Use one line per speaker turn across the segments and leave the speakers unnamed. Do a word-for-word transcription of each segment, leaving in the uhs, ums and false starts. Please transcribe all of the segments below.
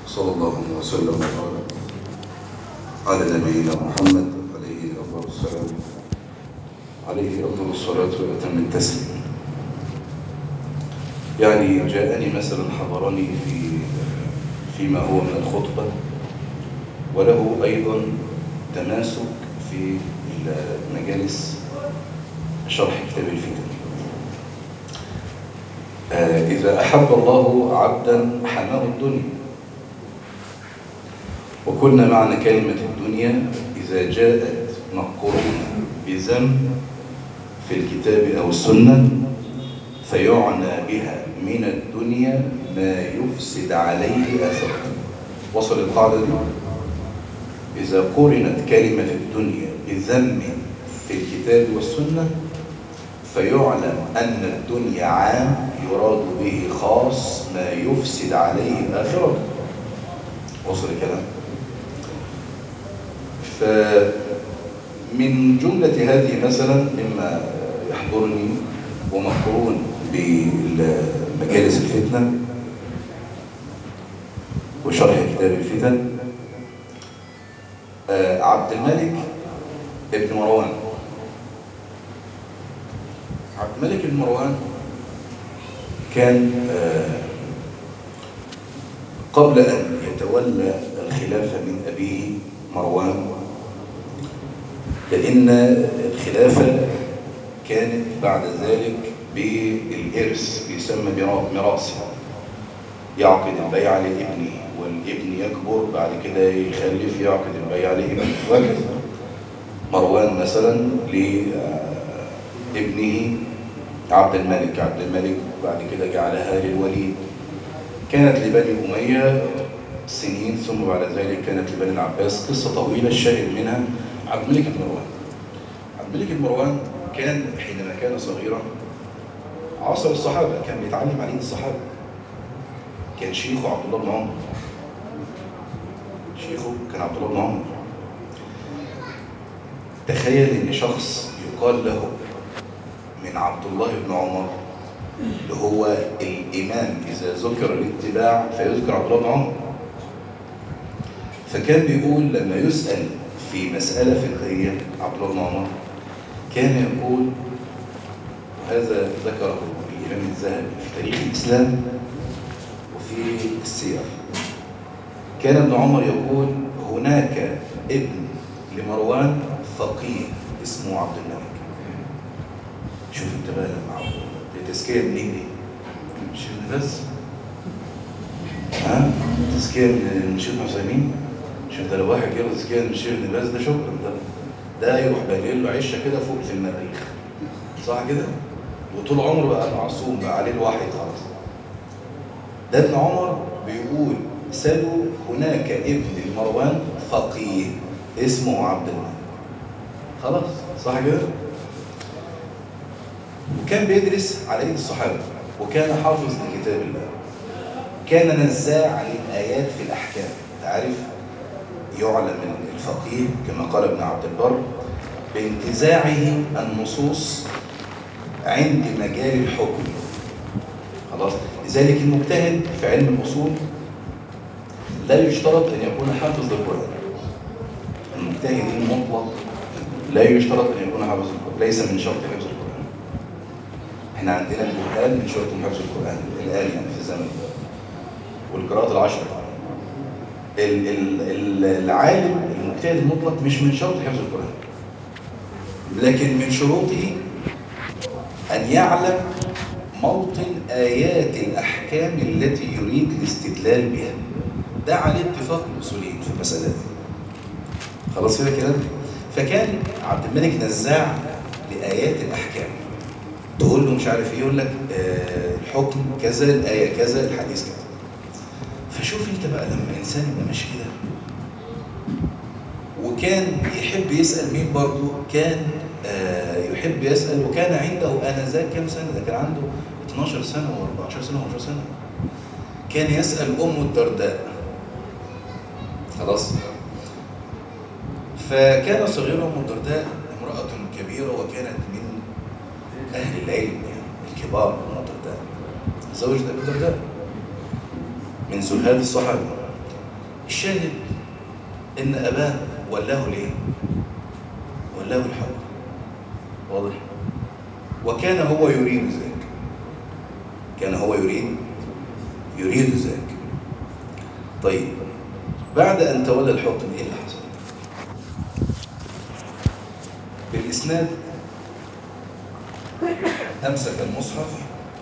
صلى الله وسلم وبارك على نبينا محمد عليه أفضل السلام عليه أفضل الصلاة وأتم التسليم. يعني جاءني مثلا حضرني في فيما هو من الخطبة، وله أيضا تماسك في مجالس شرح كتاب الفتن. آه إذا أحب الله عبدا حماه الدنيا، وكلنا معنى كلمة الدنيا إذا جاءت مقرونة بذم في الكتاب أو السنة فيعنى بها من الدنيا ما يفسد عليه آخرته. وصل القاعدة دي؟ إذا قرنت كلمة الدنيا بذم في الكتاب والسنة فيعلم أن الدنيا عام يراد به خاص ما يفسد عليه آخرته. وصل الكلام؟ فمن جملة هذه مثلا مما يحضرني ومقرون بمجالس الفتنة وشرح كتاب الفتن عبد الملك ابن مروان. عبد الملك بن مروان كان قبل أن يتولى الخلافة من أبيه مروان، لأن الخلافة كانت بعد ذلك بالإرث، بيسمى ميراث، يعقد البيعة لابنه والابن يكبر بعد كده يخلف يعقد البيعة لابنه وهكذا. مروان مثلا لابنه عبد الملك، عبد الملك بعد كده جعلها للوليد، كانت لبني أمية سنين ثم بعد ذلك كانت لبني العباس. قصة طويلة الشاهد منها عبد الملك بن مروان. عبد الملك بن مروان كان حينما كان صغيرا عاصر الصحابة، كان بيتعلم عليه الصحابة، كان شيخه عبد الله بن عمر، شيخه كان عبد الله بن عمر. تخيل ان شخص يقال له من عبد الله بن عمر اللي هو الإمام إذا ذكر الاتباع فيذكر عبد الله بن عمر. فكان بيقول لما يسأل في مسألة فقهية عبد الله بن عمر كان يقول، وهذا ذكره الإمام الذهبي في تاريخ الإسلام وفي السير، كان ابن عمر يقول هناك ابن لمروان فقيه اسمه عبد الملك. شوف انت بقى لما عبد تزكية منين دي؟ مش ابن بس، ها؟ تزكية من الشيخ عثيمين. شوف ده لو واحد جاله تزكية من الشيخ ابن باز ده شكرا، ده ده يروح بانقل له عشه كده فوق في المريخ، صح كده؟ وطول عمره بقى معصوم، بقى عليه الوحي خلاص. ده ابن عمر بيقول سألوا هناك ابن لمروان فقيه اسمه عبد الملك، خلاص صح كده؟ وكان بيدرس على ايد الصحابه، وكان حافظ لكتاب الله، كان نزاع للآيات في الأحكام. تعرف يعلم الفقيه كما قال ابن عبد البر بانتزاعه النصوص عند مجال الحكم، خلاص. لذلك المجتهد في علم الأصول لا يشترط أن يكون حافظ للقرآن. المجتهد المطلق لا يشترط أن يكون حافظ للقرآن، ليس من شرط حفظ القرآن. احنا عندنا الجهال من شرط حفظ القرآن الآن يعني في الزمن، والقراءات العشر. العالم المجتهد المطلق مش من شرط حفظ القرآن، لكن من شروطه أن يعلم موطن آيات الأحكام التي يريد الاستدلال بها. ده عليه اتفاق الأصوليين في المسألة دي، خلاص كده كلام. فكان عبد الملك نزاع لآيات الأحكام، تقول له مش عارف ايه، يقول لك آه الحكم كذا، الآية كذا، الحديث كذا. فشوف انت بقى لما إنسان يبقى ماشي كده، وكان يحب يسأل مين برضه؟ كان آه يحب يسأل، وكان عنده آنذاك كام سنة؟ ده كان عنده اتناشر سنة و14 سنة و15 سنة. كان يسأل أم الدرداء، خلاص. فكان صغير أم الدرداء امرأة كبيرة، وكانت من أهل العلم يعني الكبار. أم الدرداء زوجة أبي الدرداء من زهاد الصحابة. الشاهد إن أباه ولاه ليه؟ ولاه الحكم. واضح؟ وكان هو يريد ذلك، كان هو يريد يريد ذلك. طيب بعد أن تولى الحكم إيه اللي حصل؟ بالإسناد أمسك المصحف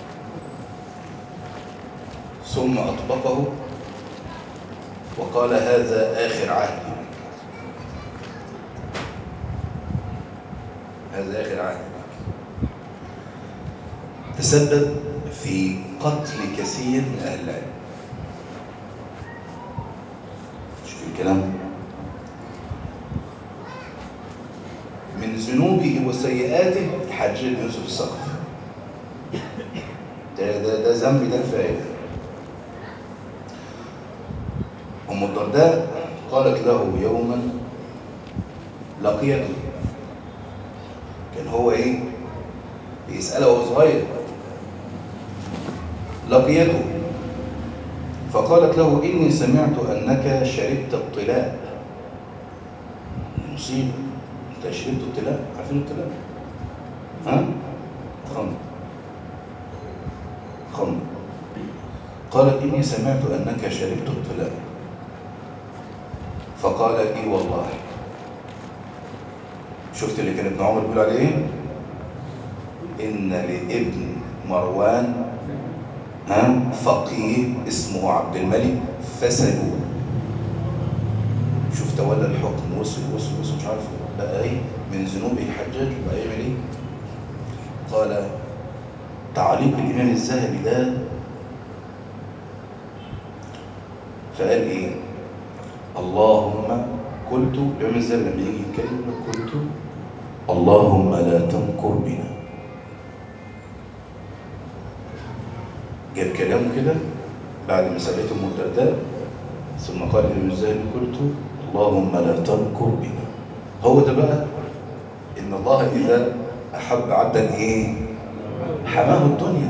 ثم أطبقه وقال هذا آخر عهد بك، هذا آخر عهد بك. تسبب في قتل كثير من أهل العلم. شوف الكلام، من ذنوبه وسيئاته الحجاج بن يوسف الثقفي. ده ده ده ذنب، ده كفايه. أم الدرداء قالت له يوما لقيته، كان هو ايه بيسأله وهو صغير، لقيته فقالت له إني سمعت أنك شربت الطلاء. مصيبة، أنت شربت الطلاء؟ عارفين الطلاء؟ ها؟ خمر، خمر. قالت إني سمعت أنك شربت الطلاء. فقال إي والله. شفت اللي كان ابن عمر بيقول عليه إيه؟ إن لابن مروان ها فقيه اسمه عبد الملك فسلوه. شوف تولى الحكم، وصل وصل وصل مش عارف بقى ايه من ذنوبه الحجاج، وبقى يعمل ايه؟ قال تعليق الامام الذهبي ده، فقال ايه؟ اللهم قلت، الامام الذهبي لما يجي يتكلم يقول قلت اللهم لا تمكر بنا. جاب كلامه كده بعد ما سألته ام الدرداء، ثم قال الامام الذهبي قلت اللهم لا تمكر بنا. هو ده بقى ان الله اذا احب عبدا ايه؟ حماه الدنيا.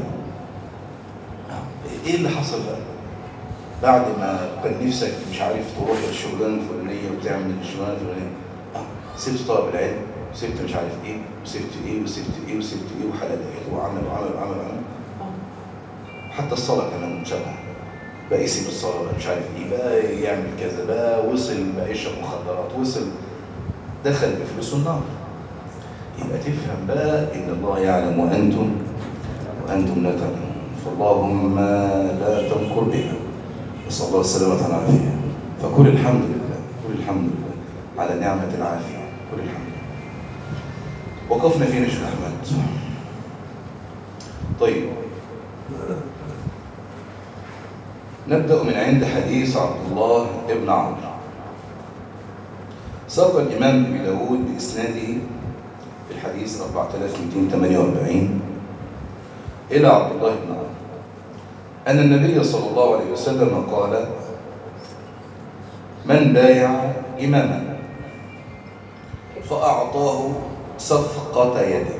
ايه اللي حصل بقى بعد ما كان نفسك مش عارف تروح الشغلانه الفلانيه وتعمل الشغلانه الفلانيه؟ اه سبت طلب العلم، وسبت مش عارف ايه، وسبت ايه وسبت ايه وسبت ايه وحلقات وعمل وعمل وعمل وعمل. حتى الصلاه كمان شبه، بقى يسيب الصلاه، بقى مش عارف ايه، بقى يعمل كذا، بقى وصل بقى يشرب مخدرات، وصل دخل بفلوسه النار. يبقى تفهم بقى ان الله يعلم وانتم وانتم لا تعلمون. فاللهم لا تمكر بنا، نسأل الله السلامة والعافية. فكل الحمد لله، كل الحمد لله على نعمة العافية، كل الحمد لله. وقفنا فين يا شيخ أحمد؟ طيب نبدأ من عند حديث عبد الله ابن عمرو. ساق الإمام أبي داود بإسناده في الحديث أربعة آلاف ومئتين وثمانية وأربعين إلى عبد الله بن عمرو أن النبي صلى الله عليه وسلم قال من بايع إماما فأعطاه صفقة يده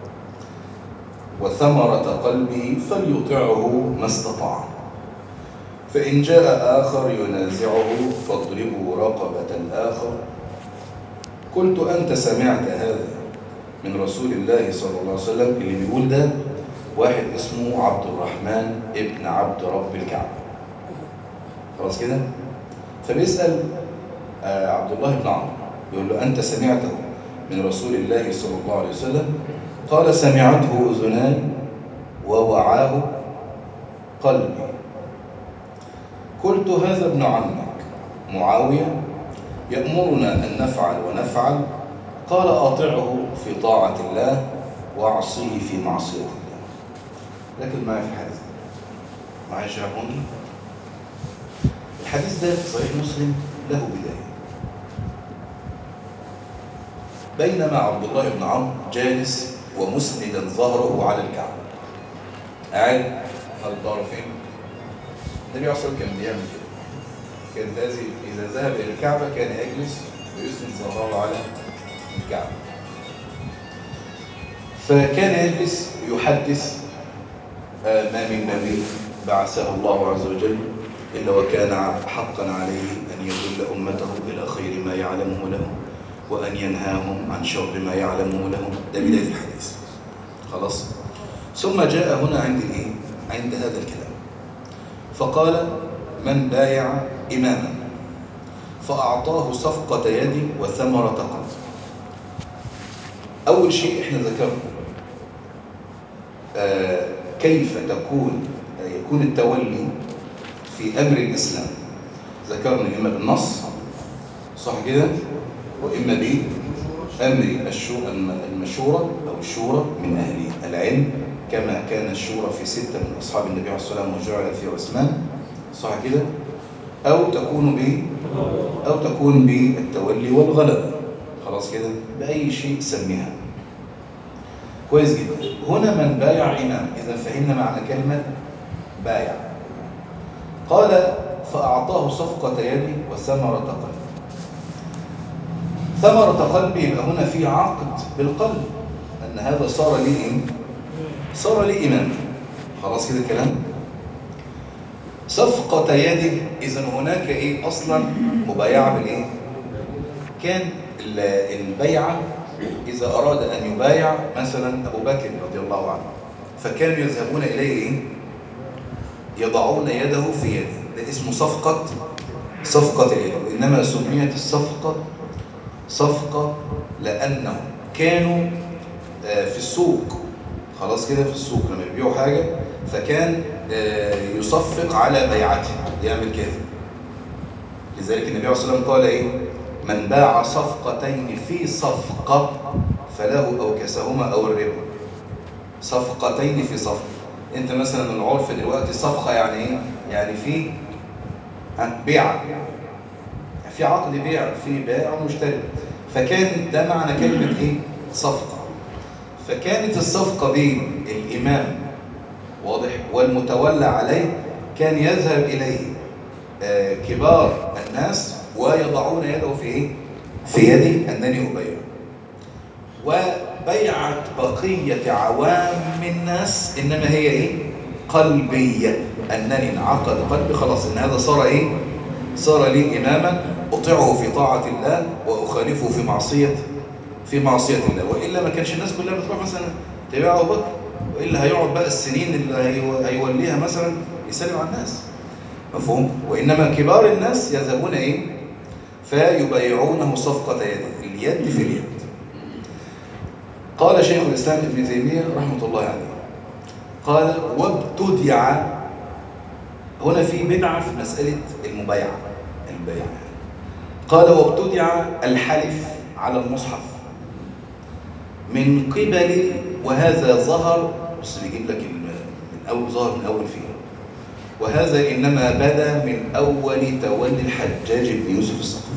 وثمرة قلبه فليطعه ما استطاع، فإن جاء آخر ينازعه فاضربوا رقبة الآخر. قلت أنت سمعت هذا من رسول الله صلى الله عليه وسلم؟ اللي بيقول ده واحد اسمه عبد الرحمن ابن عبد رب الكعبة، خلاص كده. فبيسأل آه عبد الله بن عمرو، يقول له أنت سمعته من رسول الله صلى الله عليه وسلم؟ قال سمعته أذناي ووعاه قلبي. قلت هذا ابن عمك معاوية يأمرنا أن نفعل ونفعل، قال أطعه في طاعة الله وأعصيه في معصية الله. لكن معي في الحديث ده، معي شيخ ممكن. الحديث ده في صحيح مسلم له بداية. بينما عبد الله بن عمرو جالس ومسندا ظهره على الكعبة، قاعد حاطط ظهره فين؟ النبي عليه الصلاة والسلام كان بيعمل كده، كانت هذه إذا ذهب إلى الكعبة كان يجلس ويسند ظهره على الكعبة. فكان يجلس يحدث ما من نبي بعثه الله عز وجل إلا وكان حقا عليه أن يدل أمته إلى خير ما يعلمه لهم وأن ينهاهم عن شر ما يعلمه لهم. ده بداية الحديث. خلاص. ثم جاء هنا عند الإيه؟ عند هذا الكلام فقال: من بايع إماما فأعطاه صفقة يد وثمرة قلب. أول شيء إحنا ذكرنا آه كيف تكون آه يكون التولي في أمر الإسلام. ذكرنا إما بالنص، صح كده، وإما بأمر المشورة أو الشورى من أهل العلم، كما كان الشورى في ستة من أصحاب النبي عليه الصلاة والسلام وجعل في عثمان، صح كده، أو تكون ب أو تكون بالتولي والغلبة. خلاص كده، بأي شيء سميها. كويس جدا. هنا من بايع إمام، إذا فهمنا معنى كلمة بايع. قال: فأعطاه صفقة يدي وثمرة قلب. ثمرة قلبي، يبقى هنا في عقد بالقلب، أن هذا صار لي إيه؟ صار لي إمام. خلاص كده الكلام. صفقة يدي، إذن هناك إيه أصلا مبايعة بالإيه؟ كان البيعة إذا أراد أن يبايع مثلا أبو بكر رضي الله عنه، فكانوا يذهبون إليه إيه؟ يضعون يده في يده، ده اسمه صفقة صفقة اليد. إنما سميت الصفقة صفقة لأنهم كانوا في السوق، خلاص كده، في السوق لما يبيعوا حاجة فكان يصفق على بيعته، يعمل كده. لذلك النبي عليه الصلاة والسلام قال إيه؟ من باع صفقتين في صفقة فله أو كسهما أو الربا. صفقتين في صفقة. انت مثلا العرف دلوقتي صفقة يعني ايه؟ يعني في بيع، في عقد بيع، في بائع ومشتري. فكان ده معنى كلمة ايه؟ صفقة. فكانت الصفقة بين الإمام، واضح، والمتولى عليه، كان يذهب إليه آه كبار الناس ويضعون يده في ايه؟ في يدي أنني أبيع. وبيعة بقية عوام الناس إنما هي إيه؟ قلبية، أنني انعقد قلبي خلاص إن هذا صار إيه؟ صار لي إماما أطيعه في طاعة الله وأخالفه في معصية في معصية الله. وإلا ما كانش الناس كلها بتروح مثلا تبيع أبو بكر، وإلا هيقعد بقى السنين اللي هيوليها مثلا يسلم على الناس، مفهوم؟ وإنما كبار الناس يذهبون إيه؟ فيبايعونه صفقة يده، اليد في اليد. قال شيخ الإسلام ابن تيمية رحمة الله عليه، قال: وابتدع. هنا في بدعة في مسألة المبايعة، البيع. قال: وابتدع الحلف على المصحف من قبل، وهذا ظهر، بص بيجيب لك من أول، ظهر من أول فيه، وهذا إنما بدا من أول تولي الحجاج بن يوسف الثقفي.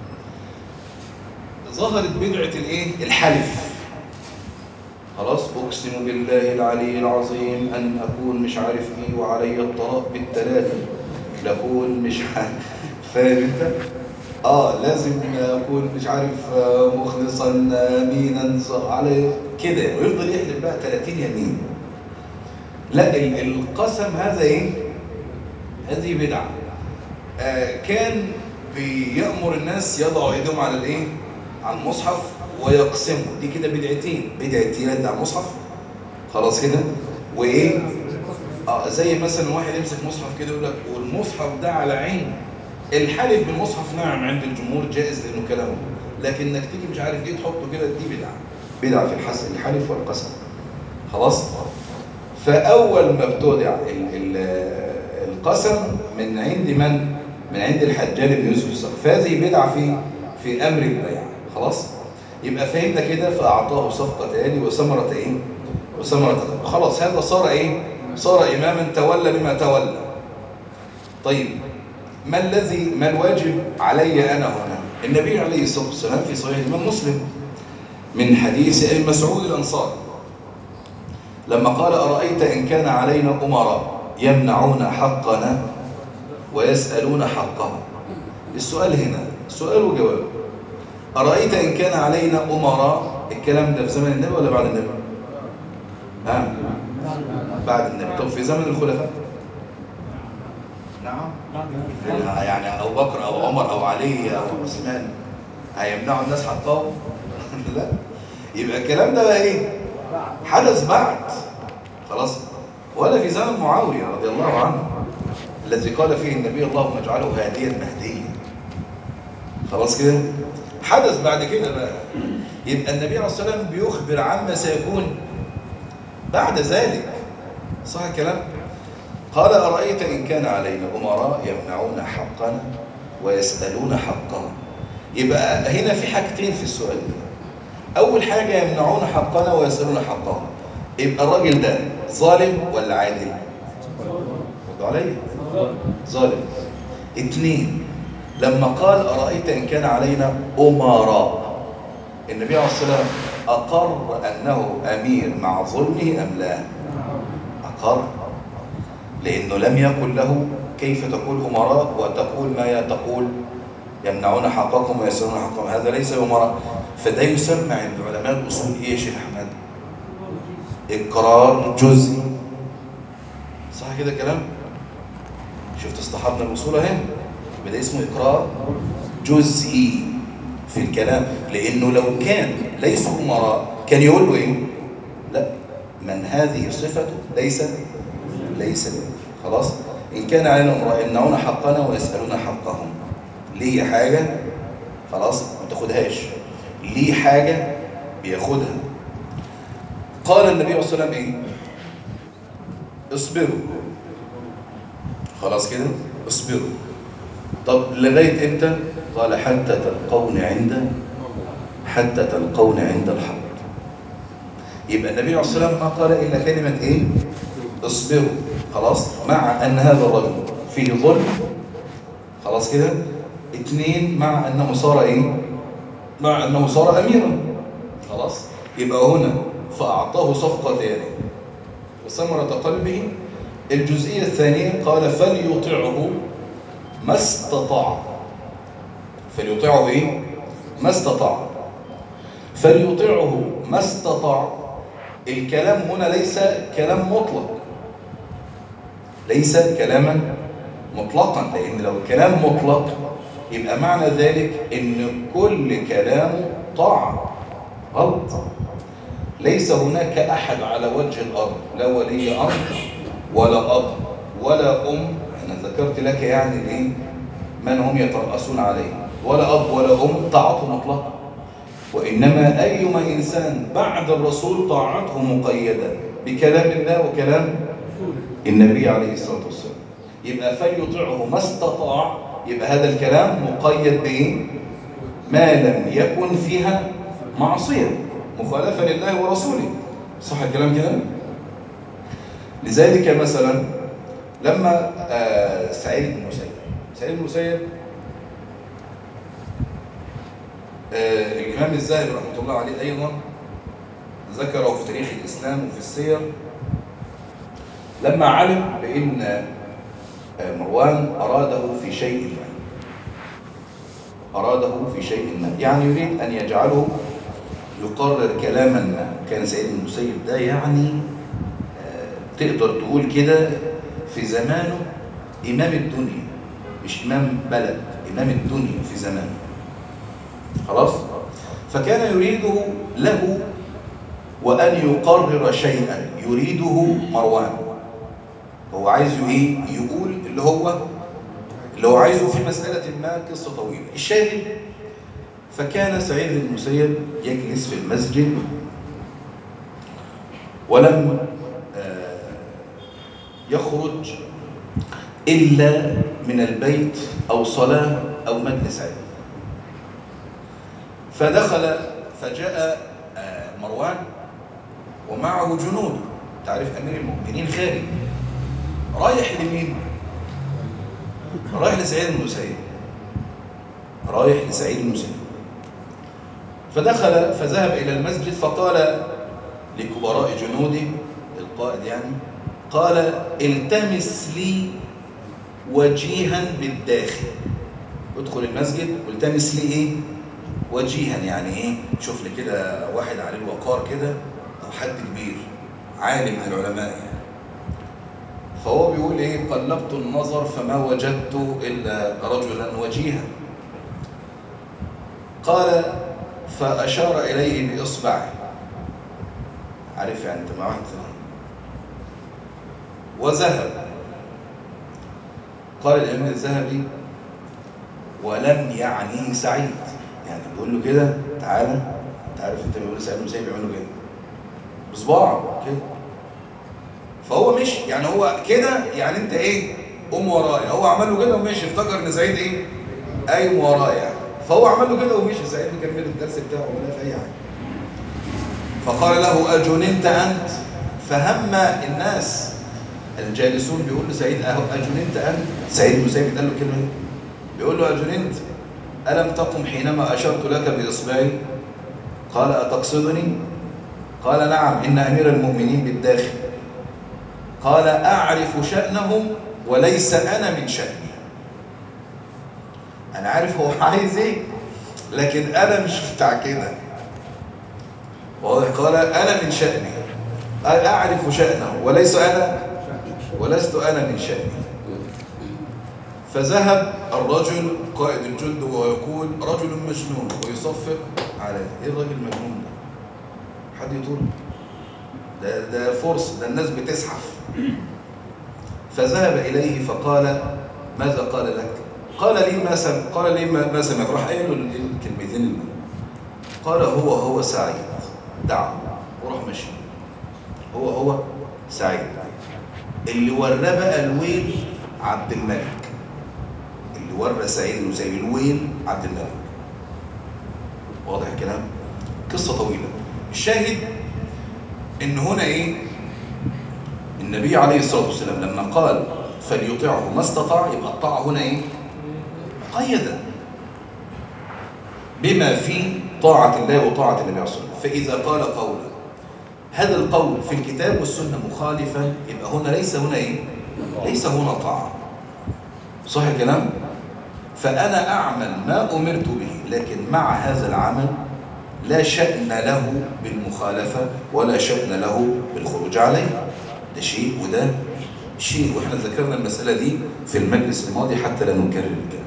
ظهرت بدعة الايه؟ الحلف. خلاص، أقسم بالله العلي العظيم أن أكون مش عارف إيه وعلي الطلاق بالتلاتة، لأكون مش عارف، فاهم أنت؟ آه لازم أكون مش عارف مخلصا أمينا على كده، ويفضل يحلف بقى ثلاثين يمين. لا، القسم هذا إيه؟ هذه بدعة. آه كان بيأمر الناس يضعوا ايديهم على الايه؟ على المصحف ويقسموا. دي كده بدعتين، بدعة يد على المصحف، خلاص كده، وايه؟ اه زي مثلا واحد يمسك مصحف كده يقول لك والمصحف ده على عين. الحلف بالمصحف نعم عند الجمهور جائز لانه كلامه، لكن انك تيجي مش عارف ايه تحطه كده، دي بدعة، بدعة في الحس الحلف والقسم. خلاص. فاول ما ابتدع القسم من عند من؟ من عند الحجاج بن يوسف الثقفي. فهذه بدعة في في امر البيع. خلاص، يبقى فهمنا كده. فاعطاه صفقة يدي وثمرة ايه؟ وثمرة قلب. خلاص، هذا صار ايه؟ صار اماما تولى بما تولى. طيب، ما الذي ما الواجب علي انا هنا؟ النبي عليه الصلاه والسلام في صحيح الامام مسلم من حديث ابي مسعود الانصاري لما قال: ارايت ان كان علينا امراء يمنعون حقنا ويسالون حقهم. السؤال هنا سؤال وجواب. ارايت ان كان علينا امراء، الكلام ده في زمن النبي ولا بعد النبي؟ ها؟ بعد النبي. طب في زمن الخلفاء؟ نعم. يعني أبو بكر أو عمر أو علي أو عثمان هيمنعوا الناس حقهم؟ لا. يبقى الكلام ده بقى إيه؟ حدث بعد، خلاص. ولا في زمن معاوية رضي الله عنه الذي قال فيه النبي اللهم اجعله هاديا مهديا، خلاص كده. حدث بعد كده بقى. يبقى النبي عليه الصلاة والسلام بيخبر عما سيكون بعد ذلك، صح الكلام؟ قال أرأيت إن كان علينا أمراء يمنعون حقنا ويسألون حقنا. يبقى هنا في حاجتين في السؤال ده. أول حاجة يمنعون حقنا ويسألون حقهم، يبقى الراجل ده ظالم ولا عادل؟ ردوا عليا. ظالم. اتنين، لما قال أرأيت إن كان علينا أمراء، النبي عليه الصلاة والسلام أقر أنه أمير مع ظلمه أم لا؟ أقر، لأنه لم يقل له كيف تقول أمراء وتقول ما تقول يمنعون حقكم ويسألون حقكم، هذا ليس أمراء. فده يسمى عند علماء الأصول إيه يا شيخ أحمد؟ إقرار جزئي، صح كده كلام؟ شفت اصطحبنا الأصول اهي، بدأ اسمه إقرار جزئي في الكلام. لأنه لو كان ليسوا أمراء كان يقول له إيه؟ لا، من هذه صفته ليس ليس بأمير. خلاص. إن كان علينا أمراء يمنعون حقنا ويسألون حقهم، ليه حاجة خلاص ما تاخدهاش، ليه حاجة بياخدها. قال النبي عليه الصلاة والسلام إيه؟ اصبروا. خلاص كده، اصبروا. طب لغاية إمتى؟ قال حتى تلقون عند حتى تلقون عند الحوض. يبقى النبي عليه الصلاة والسلام ما قال إلا كلمة إيه؟ اصبروا. خلاص. مع أن هذا الرجل فيه ظلم، خلاص كده. اثنين، مع أنه صار إيه؟ مع أنه صار أميرا، خلاص. يبقى هنا فأعطاه صفقتان وثمرة قلبه. الجزئية الثانية قال فليطعه ما استطاع. فليطعه إيه؟ ما استطاع. فليطعه ما استطاع. الكلام هنا ليس كلام مطلق، ليس كلاما مطلقا، لأن لو الكلام مطلق يبقى معنى ذلك إن كل كلامه طاعة. غلط. ليس هناك أحد على وجه الأرض، لا ولي أمر ولا أب ولا أم، أنا ذكرت لك يعني الإيه؟ من هم يترأسون عليه، ولا أب ولا أم طاعته مطلقة. وإنما أيما إنسان بعد الرسول طاعته مقيدة بكلام الله وكلام النبي عليه الصلاة والسلام. يبقى فليطعه ما استطاع، يبقى هذا الكلام مقيد بإيه؟ ما لم يكن فيها معصية مخالفة لله ورسوله، صح الكلام كده؟ لذلك مثلا لما آه سعيد بن المسيب سعيد بن المسيب آه الإمام الذهبي رحمة الله عليه أيضا ذكره في تاريخ الإسلام وفي السير، لما علم بأن آه مروان أراده في شيء ما أراده في شيء ما يعني يريد أن يجعله يقرر كلاما ما. كان سعيد بن المسيب ده يعني آه تقدر تقول كده في زمانه إمام الدنيا، مش إمام بلد، إمام الدنيا في زمانه، خلاص. فكان يريده له وأن يقرر شيئا يريده مروان. هو عايزه إيه؟ يقول اللي هو اللي هو عايزه في مسألة ما، قصة طويلة الشاهد. فكان سعيد بن المسيب يجلس في المسجد ولم يخرج إلا من البيت أو صلاة أو مجلس علم. فدخل فجاء مروان ومعه جنود، تعرف أمير المؤمنين خارج، رايح لمين؟ رايح لسعيد بن المسيب، رايح لسعيد بن المسيب. فدخل فذهب إلى المسجد فقال لكبراء جنوده، القائد يعني، قال التمس لي وجيها بالداخل. ادخل المسجد والتمس لي ايه؟ وجيها، يعني ايه؟ شوف لي كده واحد عليه الوقار كده، او حد كبير عالم من العلماء يعني. فهو بيقول ايه: قلبت النظر فما وجدت الا رجلا وجيها. قال: فاشار اليه باصبعه. عارف يعني انت مع واحد وذهب. قال الامام الذهبي: ولم يعني سعيد. يعني بيقول له كده: تعالى. انت عارف انت بيقول سعيد المسيب بيعملوا كده بصباعه كده. فهو مش يعني هو كده يعني انت ايه قوم ورايا. هو عمل له كده ومشي، افتكر ان سعيد ايه قايم ورايا يعني. فهو عمل له كده ومشي. سعيد مكمل الدرس بتاعه ولا في اي حاجه. فقال له: اجننت انت؟ فهم الناس الجالسون بيقول له سعيد: اجننت انت؟ سعيد المسيب قال له الكلمه دي، بيقول له: اجننت؟ الم تقم حينما اشرت لك باصبعي؟ قال: اتقصدني؟ قال: نعم، ان امير المؤمنين بالداخل. قال: اعرف شأنهم وليس انا من شأني. انا عارف هو عايز ايه، لكن انا مش بتاع كده. واضح؟ قال: انا من شأني، اعرف شأنه وليس انا ولست انا من شأني. فذهب الرجل قائد الجند ويقول: رجل مجنون، ويصفق على ايه الراجل المجنون ده؟ حد يطول ده ده فرصة، ده الناس بتزحف. فذهب اليه فقال: ماذا قال لك؟ قال لي ما سمع. قال لي ما سمعت. راح قايل له الكلمتين. قال: هو هو سعيد، دعه. وراح ماشي. هو هو سعيد. اللي وراه بقى الويل عبد الملك. اللي ورى سعيد المسيب الويل عبد الملك. واضح الكلام؟ قصة طويلة. الشاهد ان هنا ايه؟ النبي عليه الصلاة والسلام لما قال فليطيعه ما استطاع، يبقى الطاعة هنا ايه؟ مقيدة بما في طاعة الله وطاعة النبي عليه الصلاة والسلام. فإذا قال قولا هذا القول في الكتاب والسنة مخالفا، يبقى هنا ليس هنا ايه؟ ليس هنا طاعة. صح الكلام؟ فأنا أعمل ما أمرت به، لكن مع هذا العمل لا شأن له بالمخالفة ولا شأن له بالخروج عليه. ده شيء وده شيء، وإحنا ذكرنا المسألة دي في المجلس الماضي حتى لا نكرر الكلام.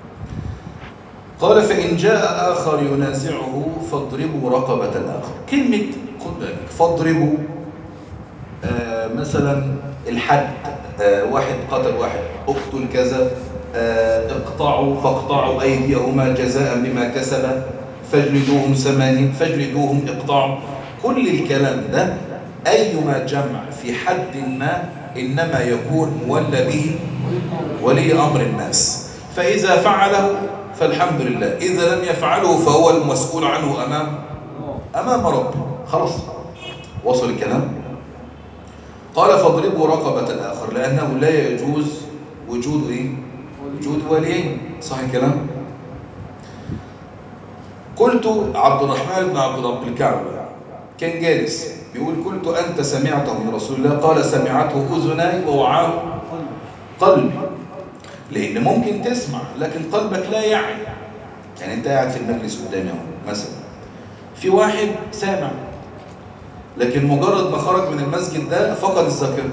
قال: فإن جاء آخر ينازعه فاضربوا رقبة الآخر. كلمة خد بالك، فاضربوا آه مثلا الحد، آه واحد قتل واحد، اقتل كذا، آه اقطعوا فاقطعوا أيديهما جزاء بما كسب، فاجلدوهم ثمانين، فاجلدوهم، اقطعوا. كل الكلام ده أيما جمع في حد ما إنما يكون مولى به ولي أمر الناس. فإذا فعله فالحمد لله، إذا لم يفعله فهو المسؤول عنه أمام أمام ربه. خلاص، وصل الكلام. قال: فاضربوا رقبة الآخر، لأنه لا يجوز وجود إيه؟ وجود وليين. صح الكلام؟ قلت عبد الرحمن بن عبد رب الكعبة كان جالس بيقول: قلت أنت سمعته من رسول الله؟ قال: سمعته أذناي ووعاه قلبي. لأن ممكن تسمع لكن قلبك لا يعي. يعني أنت قاعد في المجلس قدامي اهو مثلا، في واحد سامع لكن مجرد ما خرج من المسجد ده فقد الذاكرة.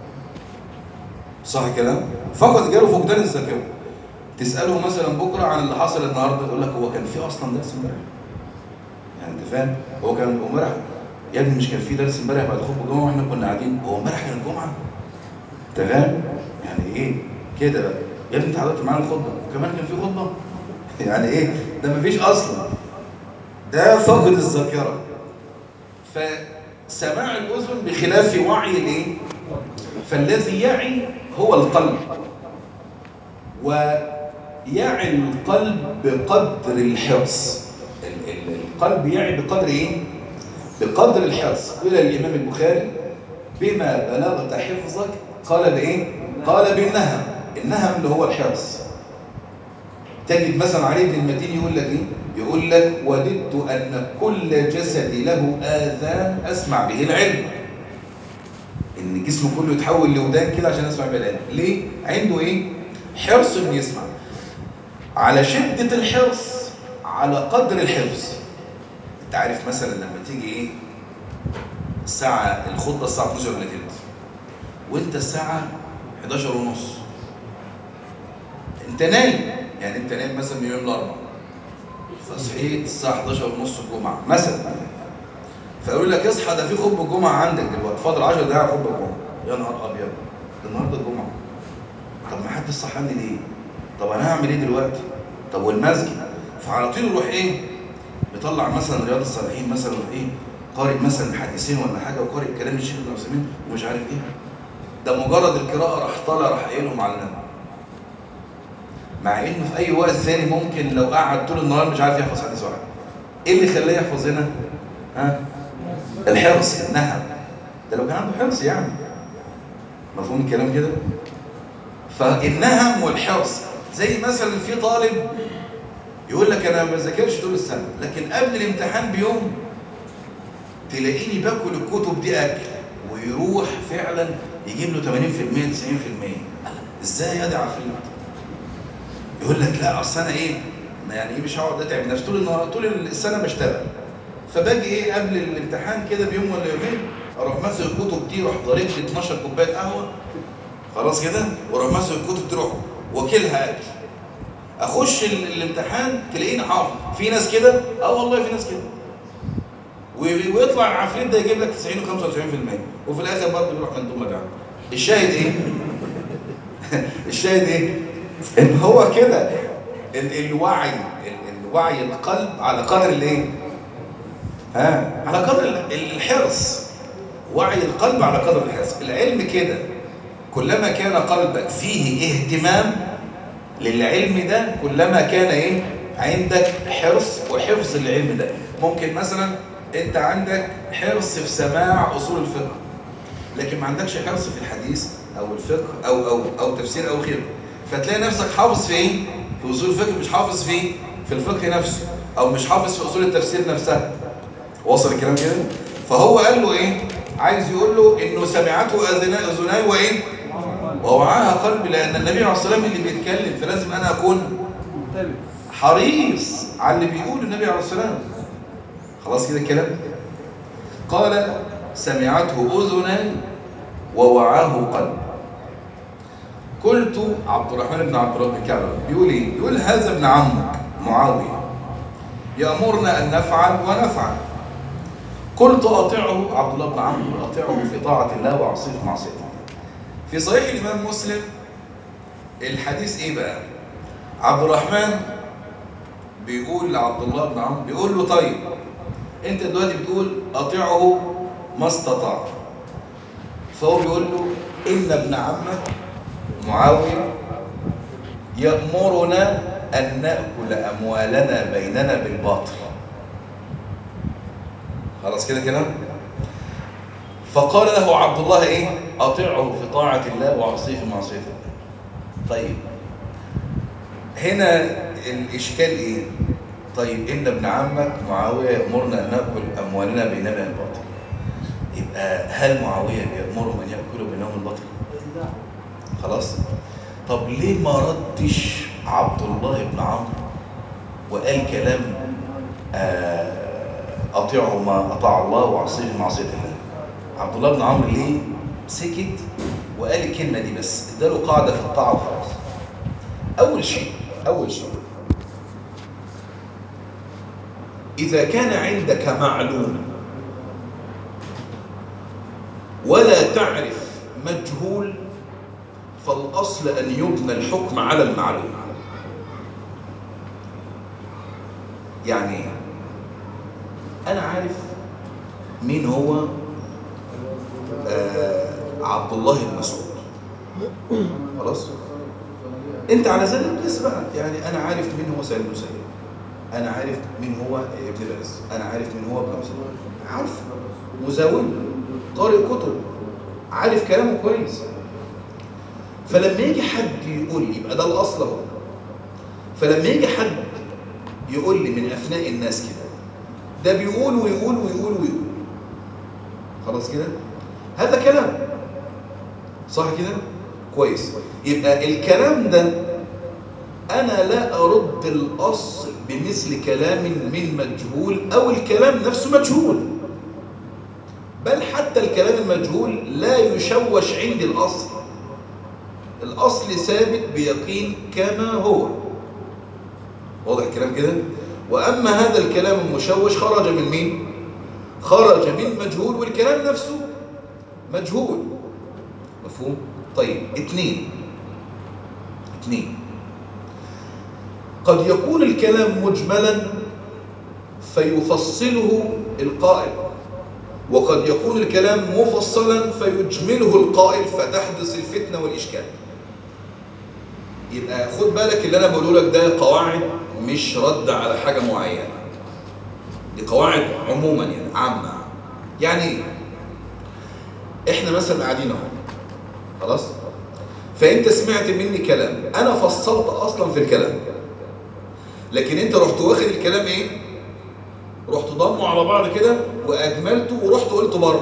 صح الكلام؟ فقد، جاله فقدان الذاكرة. تسأله مثلا بكرة عن اللي حصل النهاردة، يقول لك: هو كان في أصلا درس امبارح؟ يعني أنت فاهم؟ هو كان امبارح يا ابني مش كان في درس امبارح بعد خطبة الجمعة واحنا كنا قاعدين؟ هو امبارح كان الجمعة؟ أنت فاهم؟ يعني إيه كده بقى؟ يا ابني أنت حضرت معانا الخطبة وكمان كان في خطبة؟ يعني إيه؟ ده مفيش أصلا. ده فقد الذاكرة. فسماع الأذن بخلاف وعي الإيه؟ فالذي يعي هو القلب، ويعي القلب بقدر الحرص. ال- ال- القلب يعي بقدر إيه؟ بقدر الحرص. قيل الإمام البخاري: بما بلغت حفظك؟ قال بإيه؟ قال بالنهم. النهم اللي هو الحرص. تجد مثلا علي بن المديني يقول لك إيه؟ يقول لك: وددت أن كل جسدي له آذان أسمع به العلم. إن جسمه كله يتحول لودان كده عشان يسمع به العلم. ليه؟ عنده إيه؟ حرص إنه يسمع. على شدة الحرص على قدر الحفظ. أنت عارف مثلا لما تيجي إيه؟ الساعة الخطبة الساعة اتناشر إلا تلت، وأنت الساعة حداشر ونص، انت نايم، يعني انت نايم مثلا من يوم الاربعاء، فصحيت الساعه حداشر ونص الجمعه مثلا، فقالوا لك اصحى ده في خطبه الجمعه عندك دلوقتي، فاضل عشر دقايق على خطبه الجمعه. يا نهار ابيض، ده النهارده الجمعه، طب ما حدش صحاني ليه؟ طب انا هعمل ايه دلوقتي؟ طب والمسجد؟ فعلى طول يروح ايه؟ يطلع مثلا رياض الصالحين مثلا، ايه، قارئ مثلا حديثين ولا حاجه، وقارئ كلام الشيخ ابن عثيمين ومش عارف ايه، ده مجرد القراءه راح طالع راح قايلهم على النبي، مع انه في اي وقت ثاني ممكن لو قعد طول النهار مش عارف يحفظ حديث واحد. ايه اللي خلاه يحفظ هنا؟ ها؟ الحرص، النهم، ده لو كان عنده حرص يعني، مفهوم الكلام كده؟ فالنهم والحرص، زي مثلا في طالب يقول لك انا ما بذاكرش طول السنه، لكن قبل الامتحان بيوم تلاقيني باكل الكتب دي اكل، ويروح فعلا يجيب له ثمانين في المية تسعين في المية. ازاي يا دي عفريت؟ يقول لك لا اصل انا ايه، يعني ايه، مش هقعد اتعب نفسي طول النهار طول السنه بشتغل، فباجي ايه قبل الامتحان كده بيوم ولا يومين اروح ماسك الكتب دي، اروح ضارب لي اتناشر كوبايه قهوه، خلاص كده، واروح ماسك الكتب دي اروح واكلها اكل، اخش الامتحان تلاقيني حافظ. في ناس كده، اه والله في ناس كده، ويطلع العفريت ده يجيب لك تسعين وخمسة وتسعين في المية، وفي الاخر برضه بيروح من ضمن مجاعه. الشاهد ايه؟ الشاهد ايه؟ ان هو كده ال الوعي ال الوعي القلب على قدر الايه؟ ها؟ على قدر الحرص. وعي القلب على قدر الحرص. العلم كده، كلما كان قلبك فيه اهتمام للعلم ده كلما كان ايه؟ عندك حرص وحفظ للعلم ده. ممكن مثلا انت عندك حرص في سماع اصول الفقه، لكن ما عندكش حرص في الحديث او الفقه او او او تفسير او غيره، فتلاقي نفسك حافظ في ايه؟ في اصول الفقه، مش حافظ في في الفقه نفسه، او مش حافظ في اصول التفسير نفسها. وصل الكلام كده؟ فهو قال له ايه؟ عايز يقول له انه سمعته اذناي وايه؟ ووعاها قلبي، لان النبي عليه الصلاه والسلام اللي بيتكلم، فلازم انا اكون حريص على اللي بيقوله النبي عليه الصلاه والسلام. خلاص كده الكلام؟ قال سمعته اذناي ووعاه قلب. قلت عبد الرحمن بن عبد رب الكعبة بيقول ايه؟ بيقول هذا ابن عمك معاوية يأمرنا أن نفعل ونفعل. قلت أطيعه، عبد الله بن عمرو بيقول أطيعه في طاعة الله وأعصيه في معصية الله. في صحيح الإمام مسلم الحديث ايه بقى؟ عبد الرحمن بيقول لعبد الله بن عمرو، بيقول له طيب انت دلوقتي بتقول أطيعه ما استطاع، فهو بيقول له إن ابن عمك معاوية يأمرنا أن نأكل أموالنا بيننا بالباطل. خلاص كده كلام؟ فقال له عبد الله إيه؟ أطيعه في طاعة الله وعصيه في معصية الله. طيب هنا الإشكال إيه؟ طيب إن ابن عمك معاوية يأمرنا أن نأكل أموالنا بيننا بالباطل، يبقى هل معاوية بيأمرهم أن يأكلوا بينهم الباطل؟ خلاص؟ طب ليه ما ردش عبد الله بن عمرو وقال كلام أطيعوا ما أطاع الله وعصيه في معصية الله؟ عبد الله بن عمرو ليه سكت وقال الكلمة دي بس؟ اداله قاعدة في الطاعة وخلاص. أول شيء أول شيء إذا كان عندك معلوم ولا تعرف مجهول، فالأصل أن يبنى الحكم على المعلوم. يعني أنا عارف مين هو آه عبد الله بن مسعود، خلاص؟ انت على ذلك قس بقى، يعني انا عارف مين هو سعيد بن مسيب، انا عارف مين هو ابن باز، انا عارف مين هو ابن عثيمين، عارف، مزاول، قارئ كتب، عارف كلامه كويس. فلما يجي حد يقول لي، يبقى ده الاصل اهو، فلما يجي حد يقول لي من افناء الناس كده، ده بيقول ويقول ويقول ويقول، خلاص كده، هذا كلام صح كده كويس، يبقى الكلام ده أنا لا أرد الأصل بمثل كلام من مجهول، أو الكلام نفسه مجهول، بل حتى الكلام المجهول لا يشوش عندي الأصل. الأصل ثابت بيقين كما هو. واضح الكلام كده؟ وأما هذا الكلام المشوش خرج من مين؟ خرج من مجهول، والكلام نفسه مجهول. مفهوم؟ طيب، اتنين اتنين قد يكون الكلام مجملا فيفصله القائل، وقد يكون الكلام مفصلا فيجمله القائل فتحدث الفتنة والإشكال. يبقى خد بالك اللي أنا بقوله لك ده قواعد مش رد على حاجة معينة، دي قواعد عموما يعني عامة. يعني احنا مثلا قاعدين اهو، خلاص، فانت سمعت مني كلام انا فصلت اصلا في الكلام، لكن انت رحت واخد الكلام ايه، رحت ضمه على بعض كده واجملته ورحت قلته بره.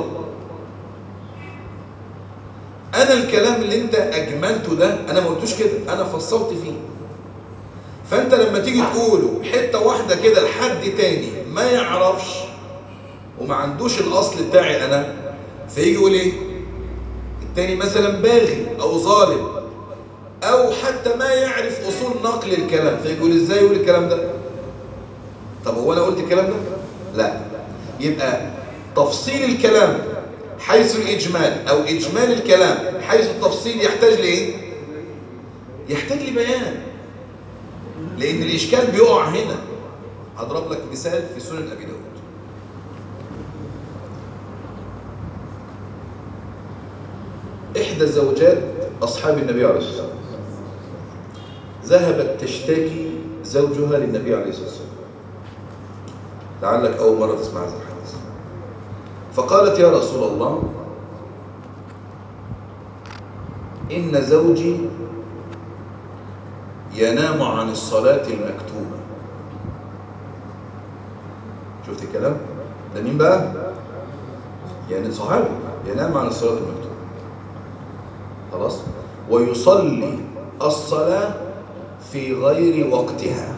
انا الكلام اللي انت اجملته ده انا ما قلتوش كده، انا فصلت فيه. فانت لما تيجي تقوله حته واحده كده لحد تاني ما يعرفش وما عندوش الاصل بتاعي انا، فيجي يقول ايه التاني مثلا باغي او ظالم او حتى ما يعرف اصول نقل الكلام، فيقول ازاي يقول الكلام ده؟ طب هو انا قلت الكلام ده؟ لا. يبقى تفصيل الكلام حيث الاجمال او اجمال الكلام حيث التفصيل يحتاج لايه؟ يحتاج لبيان، لان الاشكال بيقع هنا. هضرب لك مثال في سنن ابي داود. احدى زوجات اصحاب النبي عليه الصلاه والسلام ذهبت تشتكي زوجها للنبي عليه الصلاه والسلام، لعلك اول مره تسمع هذا الحديث. فقالت يا رسول الله إن زوجي ينام عن الصلاة المكتوبة. شفت الكلام؟ ده مين بقى؟ يعني صحابي، ينام عن الصلاة المكتوبة، خلاص، ويصلي الصلاة في غير وقتها.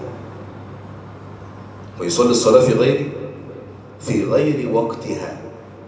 ويصلي الصلاة في غير في غير وقتها.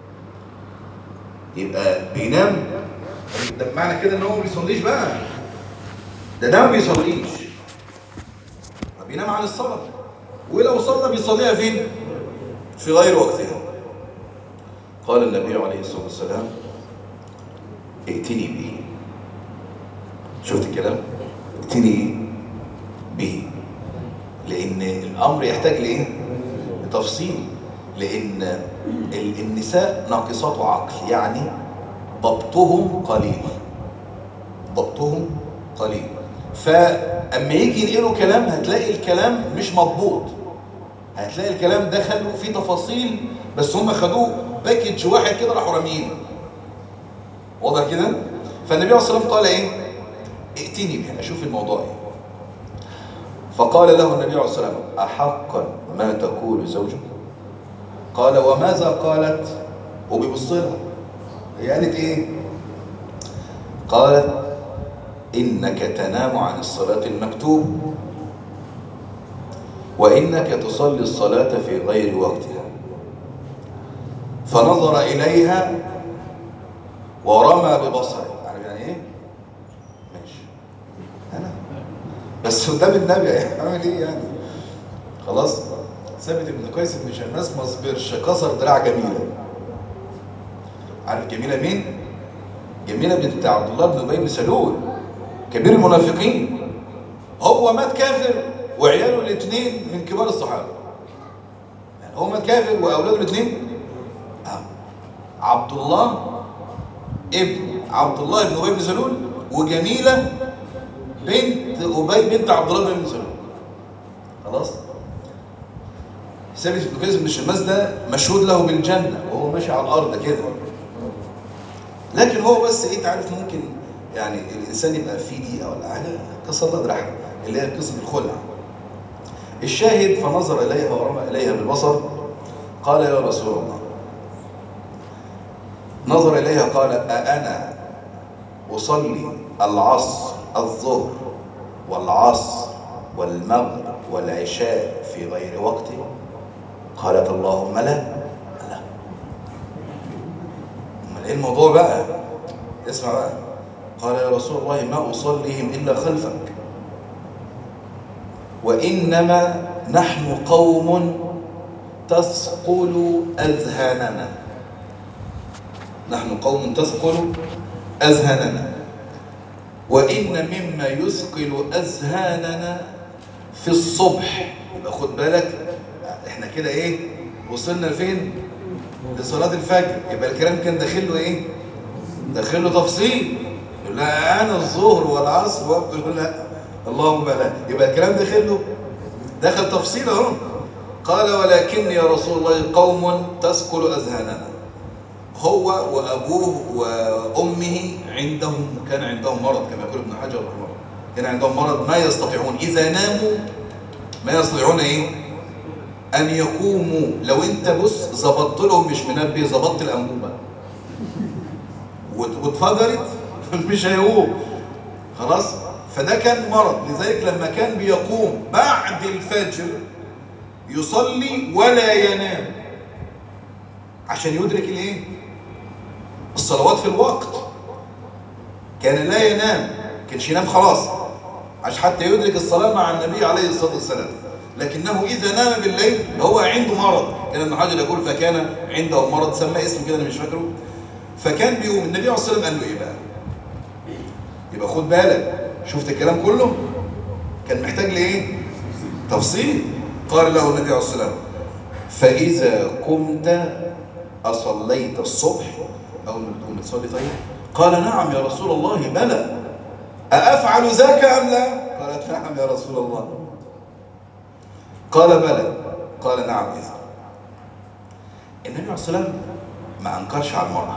يبقى بينام، ده معنى كده ان هو ما بيصليش بقى، ده ده ما بيصليش، بينام عن الصلاة، ولو صلى بيصليها فين؟ في غير وقتها. قال النبي عليه الصلاة والسلام ائتني به. شفت الكلام؟ ائتني به، لأن الأمر يحتاج لإيه؟ لتفصيل، لأن النساء ناقصات عقل، يعني ضبطهم قليل، ضبطهم قليل. فأما يجي ينقلوا كلام هتلاقي الكلام مش مضبوط، هتلاقي الكلام دخلوا فيه تفاصيل بس هم خدوه باكج واحد كده راحوا راميينه. واضح كده؟ فالنبي عليه الصلاة والسلام قال ايه؟ ائتني بها، اشوف الموضوع ايه. فقال له النبي عليه الصلاة والسلام احقا ما تقول زوجك؟ قال وماذا قالت؟ وبيبص لها، هي قالت ايه؟ قالت انك تنام عن الصلاة المكتوب وانك تصلي الصلاة في غير وقتها. فنظر اليها ورمى ببصره. عارف يعني ايه؟ ماشي انا بس قدام النبي هيعمل ايه يعني؟ خلاص. ثابت بن قيس بن شماس ما صبرش، كسر دراع جميله. عارف جميله مين؟ جميله بنت عبد الله بن ابي بن سلول، كبير المنافقين. هو مات كافر وعياله الاثنين من كبار الصحابه. يعني هو مات كافر واولاده الاثنين آه. عبد الله ابن عبد الله بن ابي بن سلول، وجميله بنت ابي بنت عبد الله بن ابي بن سلول. خلاص. ثابت بن قيس بن الشماس ده مشهود له بالجنه وهو ماشي على الارض كده. لكن هو بس ايه، تعرف ممكن يعني الانسان يبقى في دقيقه ولا حاجه كسر له دراعها، اللي هي قصه الخلع. الشاهد فنظر اليها ورمى اليها بالبصر. قال يا رسول الله، نظر اليها قال أأنا أصلي العصر الظهر والعصر والمغرب والعشاء في غير وقته؟ قالت اللهم لا. لا، امال ايه الموضوع بقى؟ اسمع بقى. قال يا رسول الله ما أصليهم إلا خلفك، وإنما نحن قوم تثقل أذهاننا، نحن قوم تثقل أذهاننا، وإن مما يثقل أذهاننا في الصبح. يبقى خد بالك احنا كده ايه وصلنا لفين؟ لصلاة الفجر. يبقى الكلام كان داخل له ايه؟ داخل له تفصيل. يقول لا انا الظهر والعصر وقت، يقول لا اللهم لا. يبقى الكلام داخل له دخل تفصيل اهو. قال ولكن يا رسول الله قوم تثقل اذهاننا. هو وابوه وامه عندهم كان عندهم مرض كما يقول ابن حجر رحمه الله، كان عندهم مرض ما يستطيعون اذا ناموا ما يستطيعون ايه؟ ان يقوموا. لو انت بص ظبطت لهم مش منبه، ظبطت الانبوبه واتفجرت مش هيقوم خلاص. فده كان مرض، لذلك لما كان بيقوم بعد الفجر يصلي ولا ينام عشان يدرك الايه؟ الصلوات في الوقت. كان لا ينام، كانش ينام خلاص عشان حتى يدرك الصلاة مع النبي عليه الصلاة والسلام. لكنه إذا نام بالليل هو عنده مرض. كان ابن حجر يقول فكان عنده مرض سمى اسمه كده أنا مش فاكره. فكان بيقوم النبي عليه الصلاة والسلام قال له إيه بقى؟ يبقى خد بالك، شفت الكلام كله كان محتاج لإيه؟ تفصيل. قال له النبي عليه الصلاة والسلام فإذا قمت أصليت الصبح؟ أول ما بتقوم تصلي طيب؟ قال نعم يا رسول الله بلى. أأفعل ذاك أم لا؟ قالت نعم يا رسول الله. قال بلى. قال نعم. إذا النبي عليه الصلاة والسلام ما أنكرش على المرأة،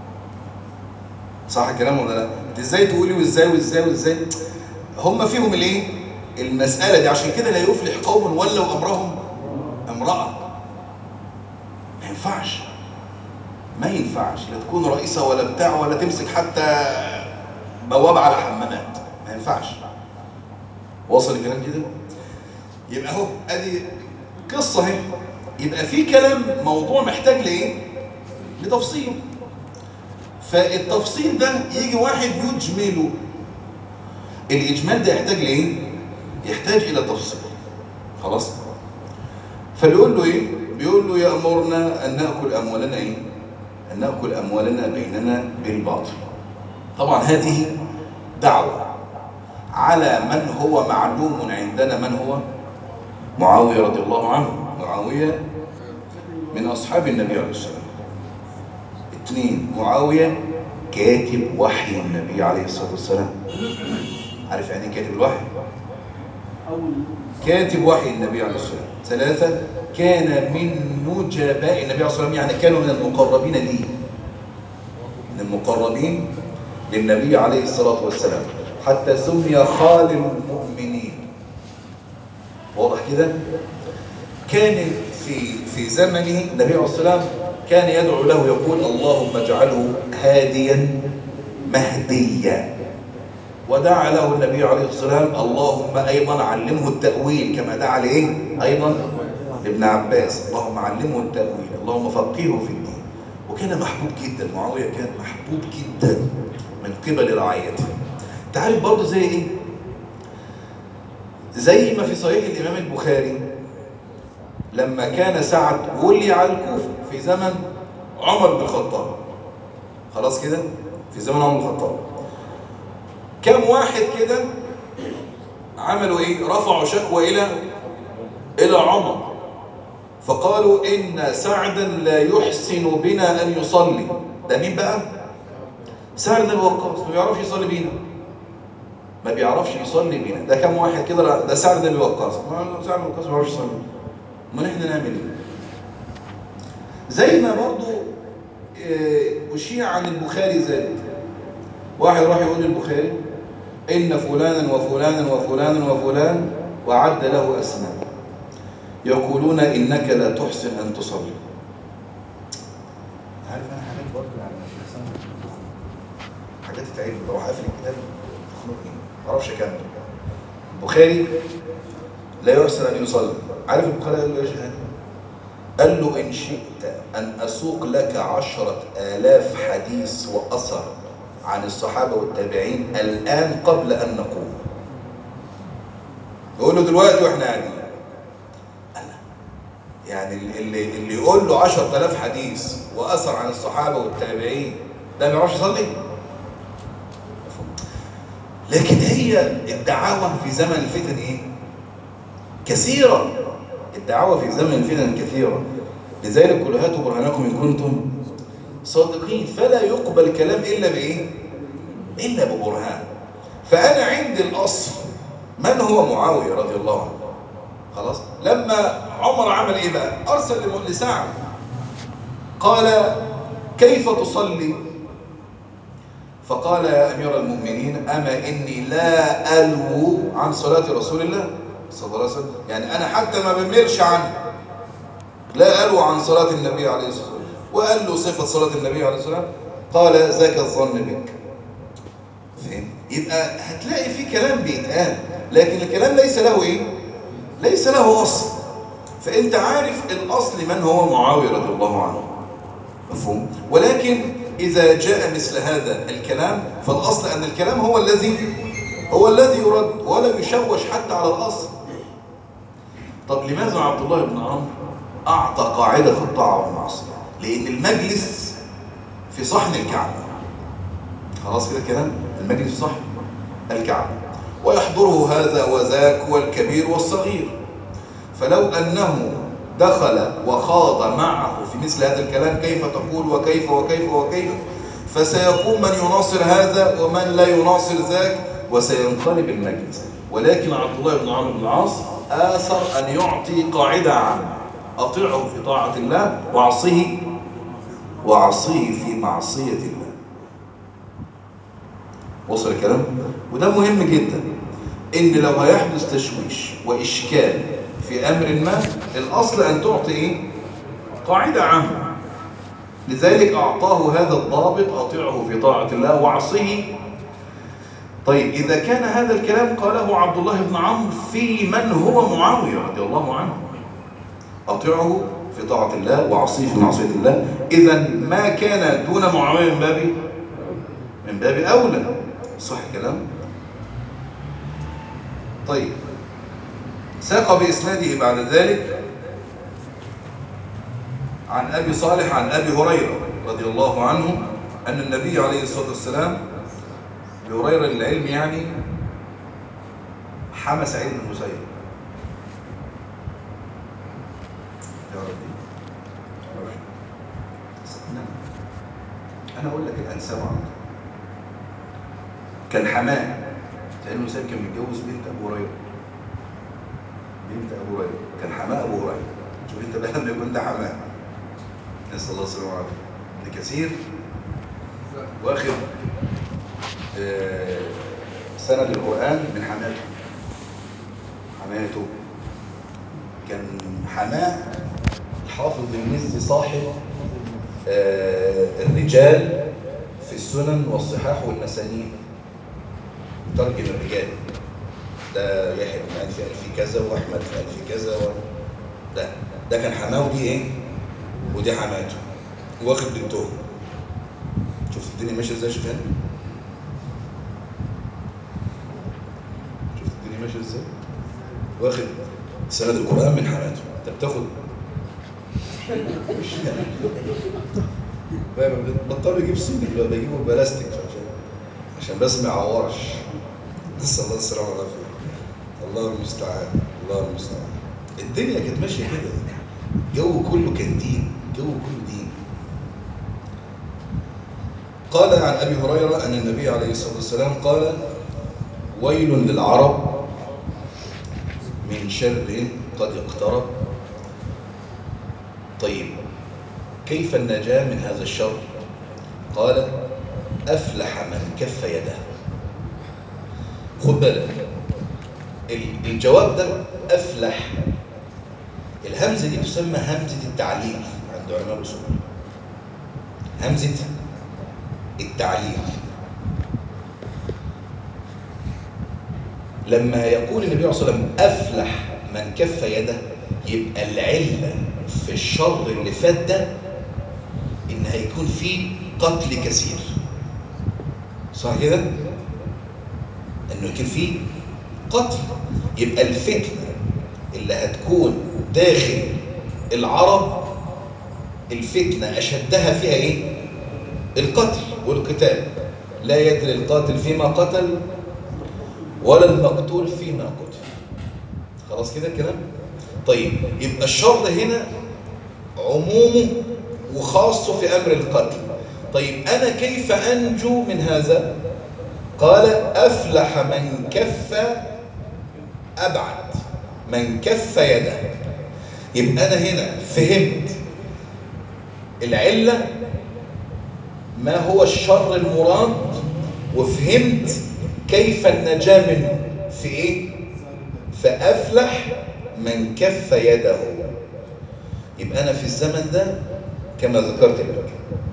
صح الكلام ولا لا؟ انت ازاي تقولي وازاي وازاي وازاي؟ هم فيهم الايه؟ المسألة دي. عشان كده لا يفلح قوم ولوا أمرهم امرأة. ما ينفعش، ما ينفعش لا تكون رئيسة ولا بتاع ولا تمسك حتى بوابة على حمامات، ما ينفعش. وصل الكلام كده؟ يبقى اهو ادي قصة اهي. يبقى في كلام موضوع محتاج لايه؟ لتفصيل. فالتفصيل ده يجي واحد يجمله. الإجمال ده يحتاج لإيه؟ يحتاج إلى تفصيل. خلاص؟ فبيقول له إيه؟ بيقول له يأمرنا أن نأكل أموالنا إيه؟ أن نأكل أموالنا بيننا بالباطل. طبعا هذه دعوة على من هو معلوم عندنا. من هو؟ معاوية رضي الله عنه. معاوية من أصحاب النبي عليه الصلاة والسلام. اثنين، معاوية كاتب وحي النبي عليه الصلاة والسلام. عارف يعني كاتب الوحي؟ كاتب وحي النبي عليه الصلاة والسلام. ثلاثة، كان من نجباء النبي عليه الصلاة والسلام، يعني كانوا من المقربين ليه، من المقربين للنبي عليه الصلاة والسلام، حتى سمي خال المؤمنين. واضح كده؟ كان في في زمنه النبي عليه الصلاة والسلام كان يدعو له يقول اللهم اجعله هاديا مهديا. ودعا له النبي عليه الصلاة والسلام اللهم أيضا علمه التأويل كما دعا لإيه أيضا لابن عباس اللهم علمه التأويل اللهم فقهه في الدين. وكان محبوب جدا. معاوية كان محبوب جدا من قبل رعايته. تعرف برضه زي إيه؟ زي ما في صحيح الإمام البخاري لما كان سعد ولي على الكوفة في زمن عمر بن الخطاب. خلاص كده؟ في زمن عمر بن الخطاب كم واحد كده عملوا ايه؟ رفعوا شكوى الى الى عمر، فقالوا ان سعدا لا يحسن بنا ان يصلي. ده مين بقى؟ سعد بن وقاص. ما بيعرفش يصلي بينا، ما بيعرفش يصلي بينا. ده كم واحد كده؟ ده سعد بن وقاص. سعد بن وقاص ما بيعرفش يصلي، امال احنا نعمل ايه؟ زي ما برضو اشيع عن البخاري ذلك. واحد راح يقول للبخاري ان فلانا وفلانا وفلانا وفلان، وعد له اسماء، يقولون انك لا تحسن ان تصلي. عارف انا حاجات برضه يعني حاجات تتعبني، بروح اقفل الكتاب تخنقني ما اعرفش اكمل. البخاري لا يحسن ان يصلي. عارف البخاري قال له ايش هذا؟ قال له ان شئت ان اسوق لك عشرة آلاف حديث واثر عن الصحابة والتابعين الآن قبل أن نقوم. يقول له دلوقتي وإحنا قاعدين. يعني اللي, اللي يقول له عشرة آلاف حديث وأثر عن الصحابة والتابعين ده ما يعرفش يصلي؟ لكن هي الدعاوى في زمن الفتن إيه؟ كثيرة. الدعاوى في زمن الفتن كثيرة. لذلك قل هاتوا برهانكم إن كنتم صادقين. فلا يقبل كلام إلا بإيه؟ إلا ببرهان. فأنا عندي الأصل من هو معاوية رضي الله عنه. خلاص. لما عمر عمل إيه بقى؟ أرسل لسعد قال كيف تصلي؟ فقال يا أمير المؤمنين أما إني لا ألو عن صلاة رسول الله صلى الله عليه وسلم، يعني أنا حتى ما بملش عنه، لا ألو عن صلاة النبي عليه الصلاة والسلام. وقال له صفة صلاة النبي عليه الصلاة والسلام قال ذاك الظن بك. فهم؟ يبقى هتلاقي في كلام بيتقال لكن الكلام ليس له إيه؟ ليس له أصل. فأنت عارف الأصل من هو معاوية رضي الله عنه، مفهوم؟ ولكن إذا جاء مثل هذا الكلام فالأصل أن الكلام هو الذي هو الذي يرد ولا يشوش حتى على الأصل. طب لماذا عبد الله بن عمرو أعطى قاعدة في الطاعة والمعصية؟ لأن المجلس في صحن الكعبة. خلاص كده الكلام، المجلس في صحن الكعبة ويحضره هذا وذاك والكبير والصغير، فلو أنه دخل وخاض معه في مثل هذا الكلام كيف تقول وكيف وكيف وكيف فسيكون من يناصر هذا ومن لا يناصر ذاك وسينقلب المجلس. ولكن عبد الله بن عمرو بن العاص آثر أن يعطي قاعدة عامة: أطيعه في طاعة الله وعصيه وعصيه في معصية الله. وصل الكلام؟ وده مهم جدا، إن لو هيحدث تشويش وإشكال في أمر ما الأصل أن تعطي إيه؟ قاعدة عامة. لذلك أعطاه هذا الضابط: أطيعه في طاعة الله وعصيه. طيب إذا كان هذا الكلام قاله عبد الله بن عمرو في من هو معاوية رضي الله عنه، أطيعه في طاعة الله وعصيه في معصية الله، إذا ما كان دون معاوية من باب من باب أولى. صح الكلام؟ طيب ساق بإسناده بعد ذلك عن أبي صالح عن أبي هريرة رضي الله عنه أن النبي عليه الصلاة والسلام، بهريرة للعلم يعني حمى سعيد بن المسيب. تعرف دي؟ أنا أقول لك الأنساب عنه. كان حماه سعيد بن المسيب، كان متجوز بنت أبو هريرة، بنت أبو هريرة كان حماه أبو هريرة. شوف أنت بقى لما يكون ده حماه، نسأل الله السلامة والعافية. ابن كثير واخد آه سند القرآن من حماته. حماته كان حماه الحافظ المزي صاحب آه الرجال في السنن والصحاح والمسانيد، ترجم الرجال. ده يحيى بن معين في ألف كذا وأحمد في ألف كذا و... ده ده كان حماه ودي إيه؟ ودي حماته واخد بنتهم. شفت الدنيا ماشية إزاي؟ شوف هنا، شفت الدنيا ماشية إزاي؟ واخد سند القرآن من حماته. أنت بتاخد مش بطلوا يجيب صندوق بقى، بيجيبوا بلاستيك عشان عشان بس ما يعورش. نسأل الله السلامة والعافية. الله المستعان، الله المستعان. الدنيا كانت ماشية كده، الجو كله كان دين، الجو كله دين. قال عن أبي هريرة أن النبي عليه الصلاة والسلام قال: ويل للعرب من شر قد اقترب. طيب كيف النجاة من هذا الشر؟ قال: أفلح من كف يده. خد بالك الجواب ده أفلح، الهمزة دي تسمى همزة التعليل عند علماء الأصول، همزة التعليل. لما يقول النبي صلى الله عليه وسلم أفلح من كف يده، يبقى العلة في الشر اللي فات ده إن هيكون فيه قتل كثير. صح كده؟ انه يكون فيه قتل. يبقى الفتنة اللي هتكون داخل العرب، الفتنة اشدها فيها ايه؟ القتل والقتال. لا يدري القاتل فيما قتل ولا المقتول فيما قتل. خلاص كده الكلام. طيب يبقى الشر هنا عمومه وخاصه في امر القتل. طيب انا كيف انجو من هذا؟ قال افلح من كف، ابعد من كف يده. يبقى انا هنا فهمت العلة، ما هو الشر المراد، وفهمت كيف النجاة منه في ايه؟ فافلح من كف يده. يبقى انا في الزمن ده كما ذكرت لك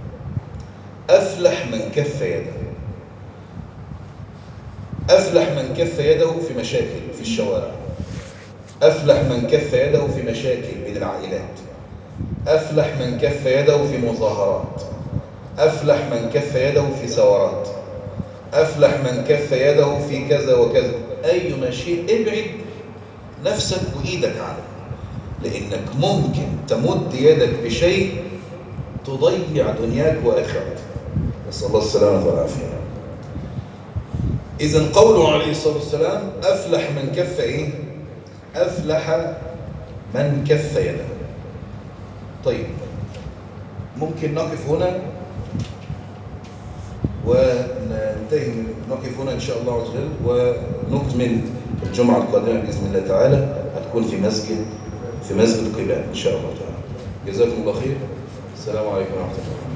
افلح من كف يده. افلح من كف يده في مشاكل في الشوارع، افلح من كف يده في مشاكل بين العائلات، افلح من كف يده في مظاهرات، افلح من كف يده في ثورات، افلح من كف يده في كذا وكذا. ايما شيء ابعد نفسك وايدك عنه، لانك ممكن تمد يدك بشيء تضيع دنياك واخرتك. نسال الله السلامه والعافيه. اذا قوله عليه الصلاه والسلام افلح من كف ايه؟ افلح من كف يده. طيب ممكن نقف هنا وننتهي من نقف هنا إن شاء الله عز وجل، ونكمل الجمعة القادمة بإذن الله تعالى. هتكون في مسجد في مسجد قباء إن شاء الله تعالى. جزاكم الله خير. السلام عليكم ورحمة الله.